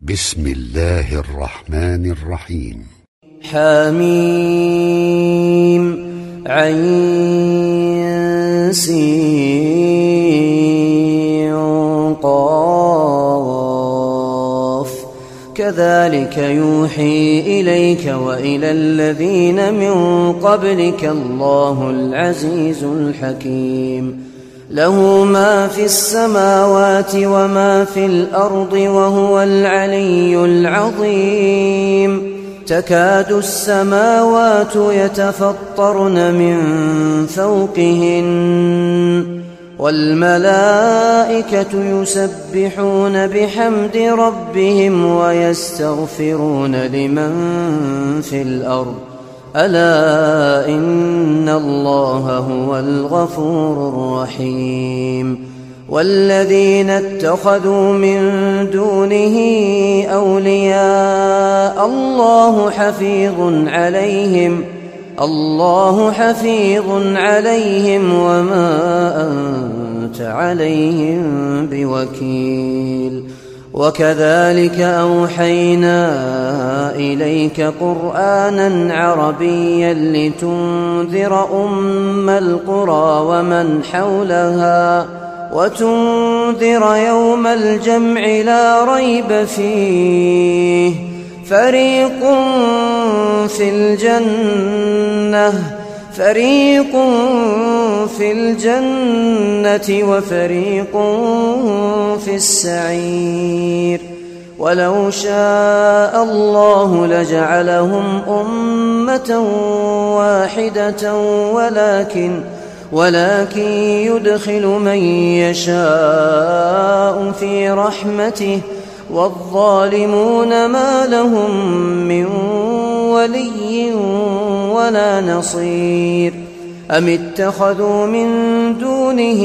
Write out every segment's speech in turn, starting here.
بسم الله الرحمن الرحيم. حميم عين سين قاف كذلك يوحي إليك وإلى الذين من قبلك الله العزيز الحكيم له ما في السماوات وما في الأرض وهو العلي العظيم تكاد السماوات يتفطرن من فوقهن والملائكة يسبحون بحمد ربهم ويستغفرون لمن في الأرض ألا إن الله هو الغفور الرحيم والذين اتخذوا من دونه أولياء الله حفيظ عليهم وما أنت عليهم بوكيل وكذلك أوحينا إليك قرآنا عربيا لتنذر أم القرى ومن حولها وتنذر يوم الجمع لا ريب فيه فريق في الجنة وفريق في السعير ولو شاء الله لجعلهم أمة واحدة ولكن يدخل من يشاء في رحمته والظالمون ما لهم من ولي ولا نصير أم اتخذوا من دونه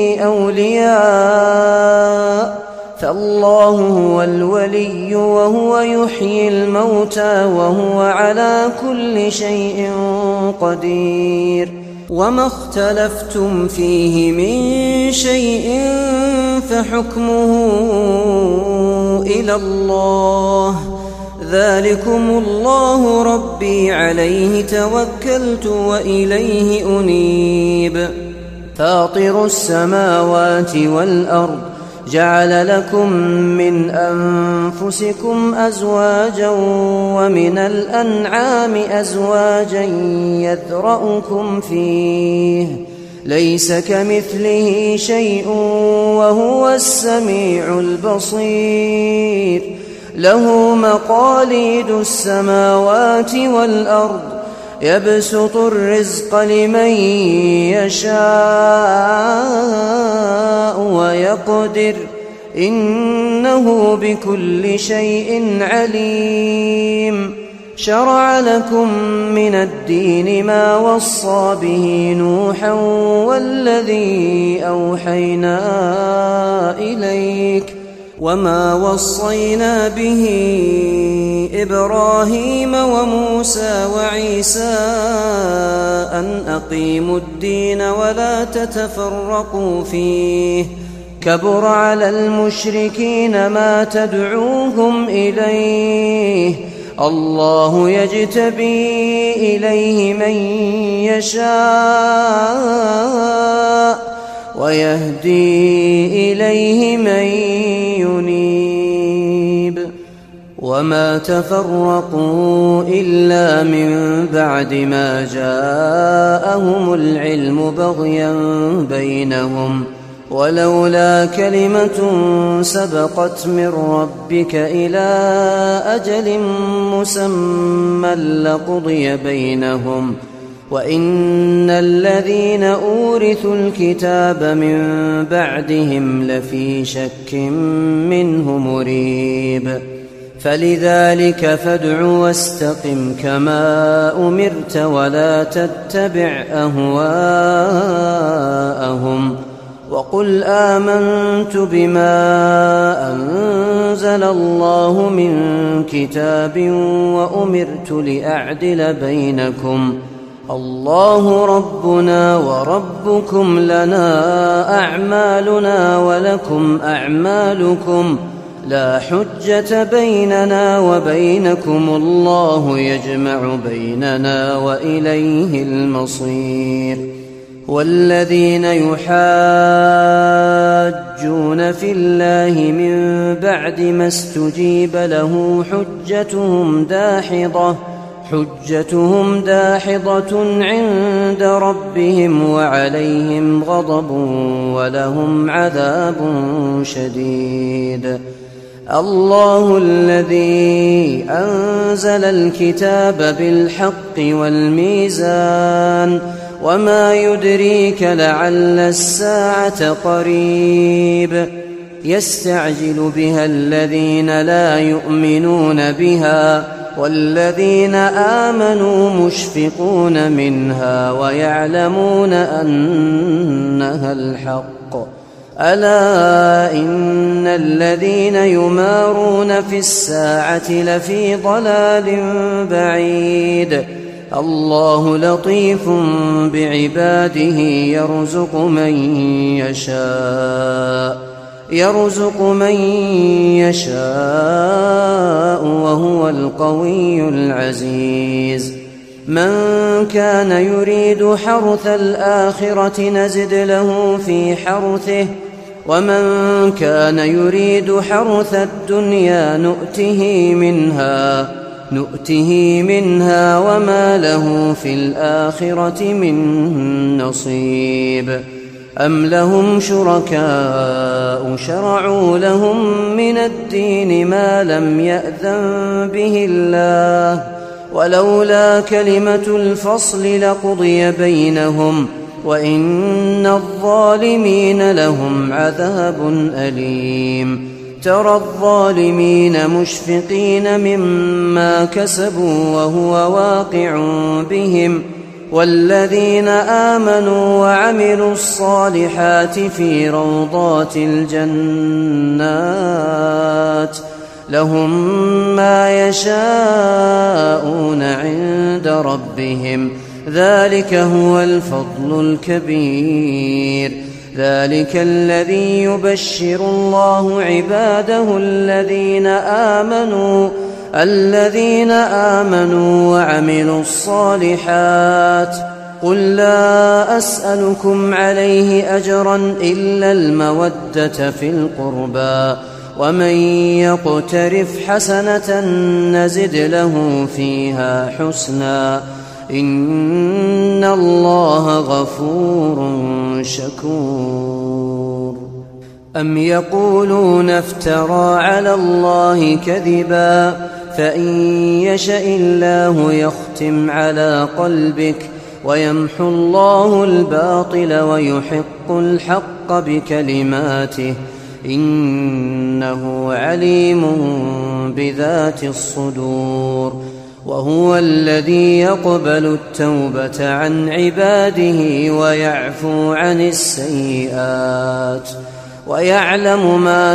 أولياء فالله هو الولي وهو يحيي الموتى وهو على كل شيء قدير وما اختلفتم فيه من شيء فحكمه إلى الله ذلكم الله ربي عليه توكلت وإليه أنيب فاطر السماوات والأرض جعل لكم من أنفسكم أزواجا ومن الأنعام أزواجا يذرأكم فيه ليس كمثله شيء وهو السميع البصير له مقاليد السماوات والأرض يبسط الرزق لمن يشاء ويقدر إنه بكل شيء عليم شرع لكم من الدين ما وصى به نوحا والذي أوحينا إليك وما وصينا به إبراهيم وموسى وعيسى أن أقيموا الدين ولا تتفرقوا فيه كبر على المشركين ما تدعوهم إليه الله يجتبي إليه من يشاء ويهدي إليه من ينيب وما تفرقوا إلا من بعد ما جاءهم العلم بغيا بينهم ولولا كلمة سبقت من ربك إلى أجل مسمى لقضي بينهم وإن الذين أورثوا الكتاب من بعدهم لفي شك منه مريب فلذلك فادع واستقم كما أمرت ولا تتبع أهواءهم وقل آمنت بما أنزل الله من كتاب وأمرت لأعدل بينكم الله ربنا وربكم لنا أعمالنا ولكم أعمالكم لا حجة بيننا وبينكم الله يجمع بيننا وإليه المصير والذين يحاجون في الله من بعد ما استجيب له حجتهم داحضة عند ربهم وعليهم غضب ولهم عذاب شديد الله الذي أنزل الكتاب بالحق والميزان وما يدريك لعل الساعة قريب يستعجل بها الذين لا يؤمنون بها والذين آمنوا مشفقون منها ويعلمون أنها الحق ألا إن الذين يمارون في الساعة لفي ضلال بعيد الله لطيف بعباده يرزق من يشاء وهو القوي العزيز من كان يريد حرث الآخرة نزد له في حرثه ومن كان يريد حرث الدنيا نؤته منها وما له في الآخرة من نصيب أم لهم شركاء شرعوا لهم من الدين ما لم يأذن به الله ولولا كلمة الفصل لقضي بينهم وإن الظالمين لهم عذاب أليم ترى الظالمين مشفقين مما كسبوا وهو واقع بهم والذين آمنوا وعملوا الصالحات في روضات الجنات لهم ما يشاءون عند ربهم ذلك هو الفضل الكبير ذلك الذي يبشر الله عباده الذين آمنوا وعملوا الصالحات قل لا أسألكم عليه أجرا إلا المودة في القربى ومن يقترف حسنة نزد له فيها حسنا إن الله غفور شكور أم يقولون افترى على الله كذبا فإن يشأ الله يختم على قلبك ويمحو الله الباطل ويحق الحق بكلماته إنه عليم بذات الصدور وهو الذي يقبل التوبة عن عباده ويعفو عن السيئات ويعلم ما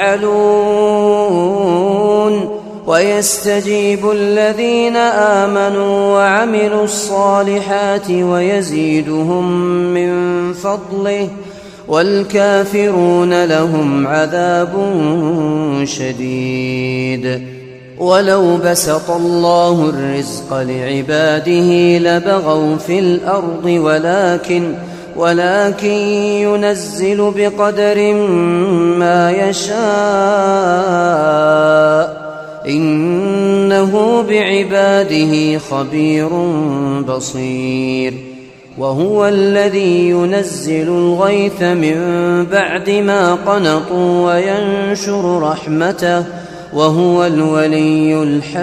تفعلون ويستجيب الذين آمنوا وعملوا الصالحات ويزيدهم من فضله والكافرون لهم عذاب شديد ولو بسط الله الرزق لعباده لبغوا في الأرض ولكن ينزل بقدر ما يشاء إنه بعباده خبير بصير وهو الذي ينزل الغيث من بعد ما قنطوا وينشر رحمته وهو الولي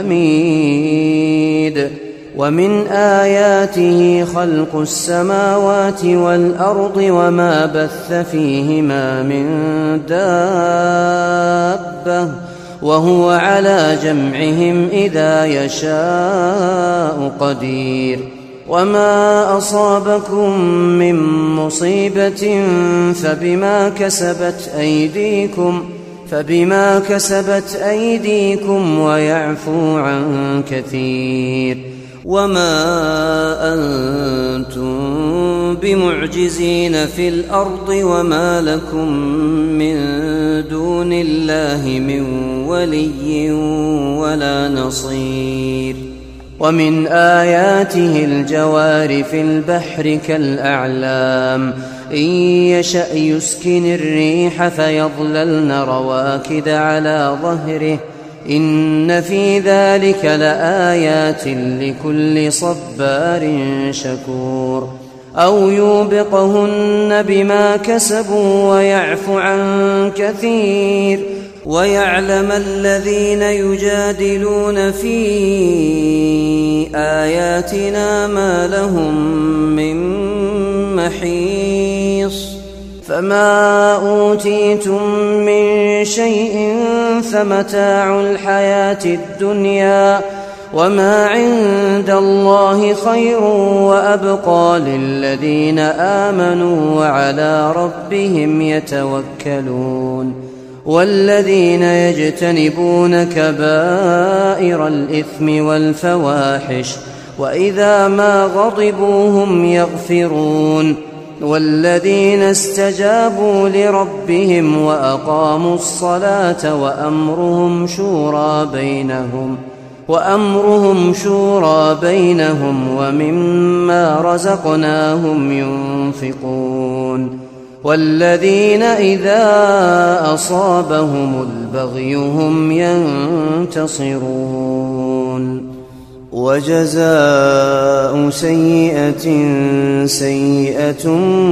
الحميد ومن آياته خلق السماوات والأرض وما بث فيهما من دابة وهو على جمعهم إذا يشاء قدير وما أصابكم من مصيبة فبما كسبت أيديكم ويعفو عن كثير وما أنتم بمعجزين في الأرض وما لكم من دون الله من ولي ولا نصير. ومن آياته الجوار في البحر كالأعلام إن يشأ يسكن الريح فيظللن رواكد على ظهره إن في ذلك لآيات لكل صبار شكور. أو يوبقهن بما كسبوا ويعفو عن كثير ويعلم الذين يجادلون في آياتنا ما لهم من محيص. فما أوتيتم من شيء فمتاع الحياة الدنيا وما عند الله خير وأبقى للذين آمنوا وعلى ربهم يتوكلون. والذين يجتنبون كبائر الإثم والفواحش وإذا ما غضبوا هم يغفرون. والذين استجابوا لربهم وأقاموا الصلاة وأمرهم شورى بينهم ومما رزقناهم ينفقون. والذين إذا أصابهم البغي هم ينتصرون. وجزاء سيئة سيئة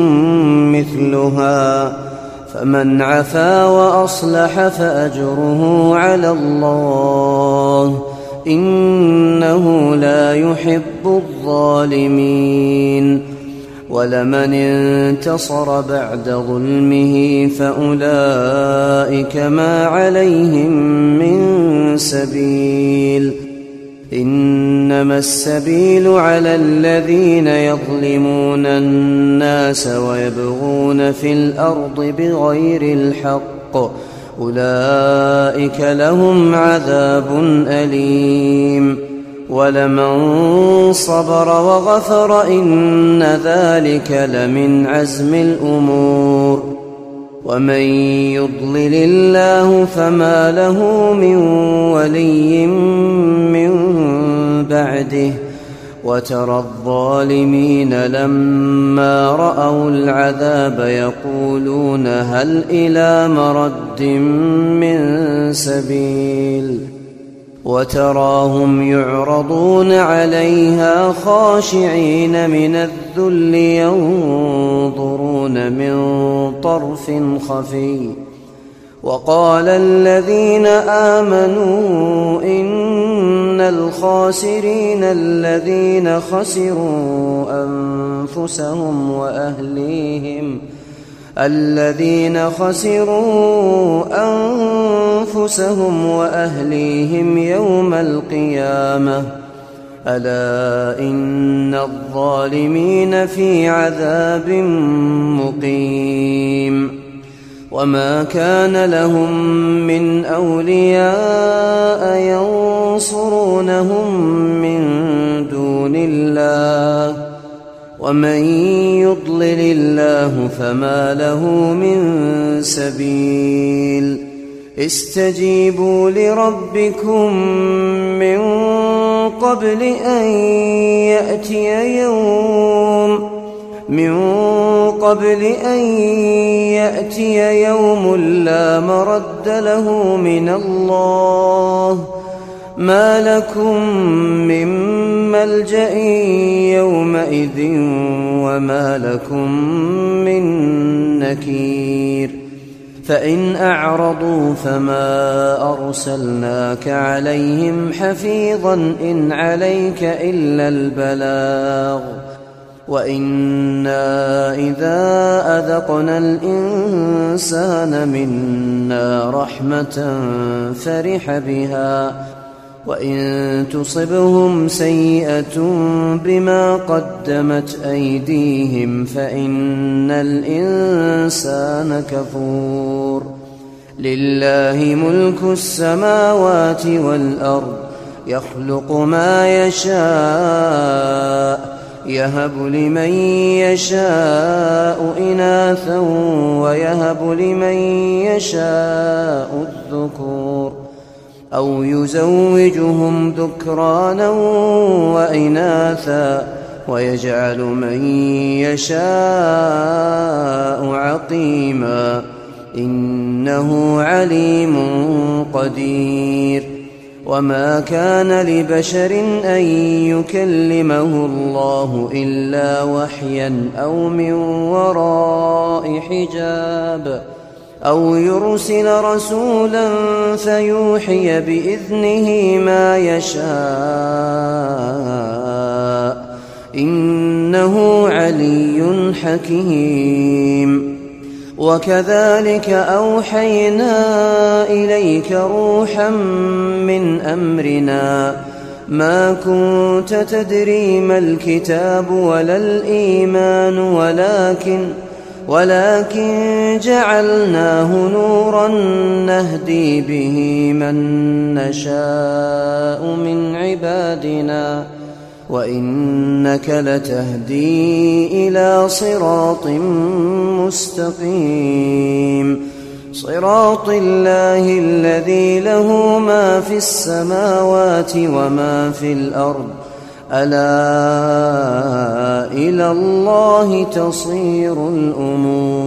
مثلها فمن عفا وأصلح فأجره على الله إنه لا يحب الظالمين. ولمن انتصر بعد ظلمه فأولئك ما عليهم من سبيل إنما السبيل على الذين يظلمون الناس ويبغون في الأرض بغير الحق أولئك لهم عذاب أليم. ولمن صبر وغفر إن ذلك لمن عزم الأمور. ومن يضلل الله فما له من ولي من بعده. وترى الظالمين لما رأوا العذاب يقولون هل إلى مرد من سبيل. وتراهم يعرضون عليها خاشعين من الذل ينظرون من طرف خفي. وقال الذين آمنوا إن الخاسرين الذين خسروا أنفسهم وأهليهم يوم القيامة ألا إن الظالمين في عذاب مقيم. وما كان لهم من أولياء ينصرونهم من دون الله ومن يضلل الله فما له من سبيل. استجيبوا لربكم من قبل أن يأتي يوم لا مرد له من الله ما لكم من ملجأ يومئذ وما لكم من نكير. فإن أعرضوا فما أرسلناك عليهم حفيظا إن عليك إلا البلاغ وإنا إذا أذقنا الإنسان منا رحمة فرح بها وإن تصبهم سيئة بما قدمت أيديهم فإن الإنسان كفور. لله ملك السماوات والأرض يخلق ما يشاء يهب لمن يشاء إناثا ويهب لمن يشاء الذكور أو يزوجهم ذكرانا وإناثا ويجعل من يشاء عقيما إنه عليم قدير. وما كان لبشر أن يكلمه الله إلا وحيا أو من وراء حجاب أو يرسل رسولا فيوحي بإذنه ما يشاء إنه علي حكيم. وكذلك أوحينا إليك روحا من أمرنا ما كنت تدري ما الكتاب ولا الإيمان ولكن جعلناه نورا نهدي به من نشاء من عبادنا وإنك لتهدي إلى صراط مستقيم صراط الله الذي له ما في السماوات وما في الأرض ألا إلى الله تصير الأمور.